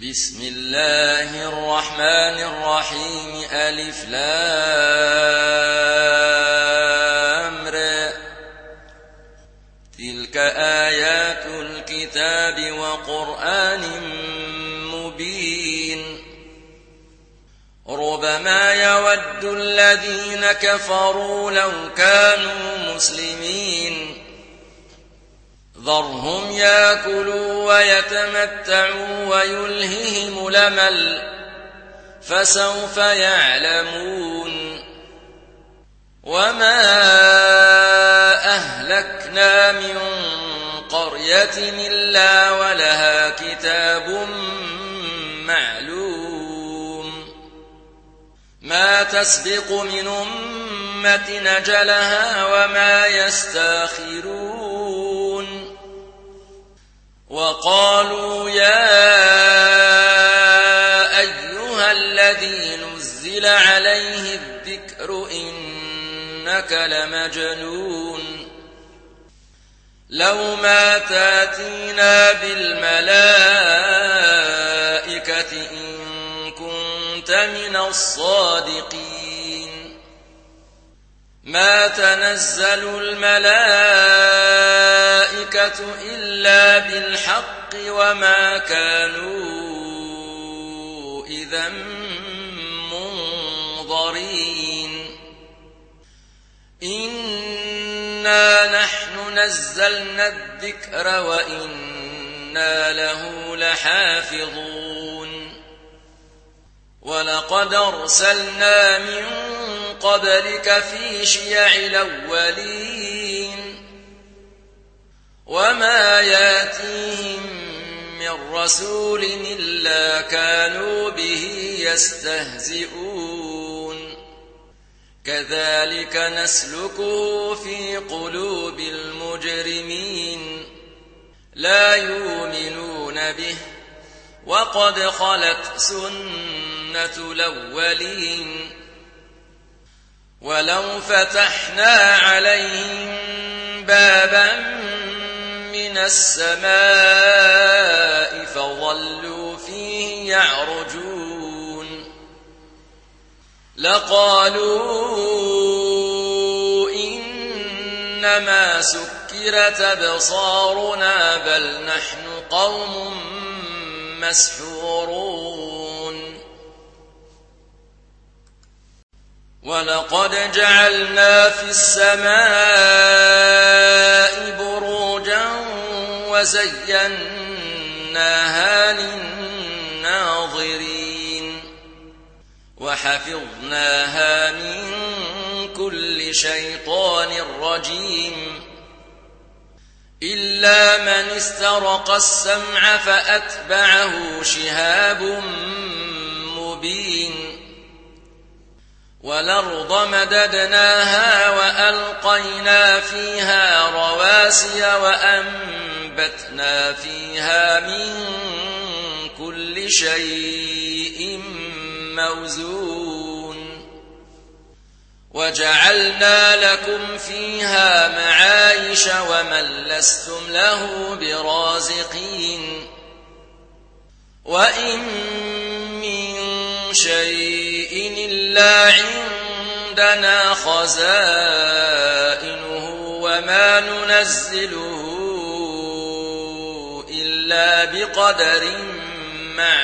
بسم الله الرحمن الرحيم ألف لام ر تلك آيات الكتاب وقرآن مبين ربما يود الذين كفروا لو كانوا مسلمين ذرهم يأكلوا ويتمتعوا ويلههم الأمل فسوف يعلمون وما أهلكنا من قرية إلا ولها كتاب معلوم ما تسبق من أمة أجلها وما يستأخرون وقالوا يا أيها الذي نزل عليه الذكر إنك لمجنون لو ما تاتينا بالملائكة إن كنت من الصادقين ما تنزل الملائكة إلا بالحق وما كانوا إذا منظرين إنا نحن نزلنا الذكر وإنا له لحافظون ولقد أرسلنا من قبلك في شيع الأولين وما ياتيهم من رسول إلا كانوا به يستهزئون كذلك نسلكه في قلوب المجرمين لا يؤمنون به وقد خلت سنة الأولين ولو فتحنا عليهم بابا من السماء فظلوا فيه يعرجون لقالوا إنما سكرت أبصارنا بل نحن قوم مسحورون ولقد جعلنا في السماء بروجا وزيناها للناظرين وحفظناها من كل شيطان رجيم إلا من استرق السمع فأتبعه شهاب مبين والأرض مددناها وألقينا فيها رواسي وأنبتنا فيها من كل شيء موزون وجعلنا لكم فيها معايش ومن لستم له برازقين وإن من شيء إلا عندنا خزائنه وما ننزله إلا بقدر معلوم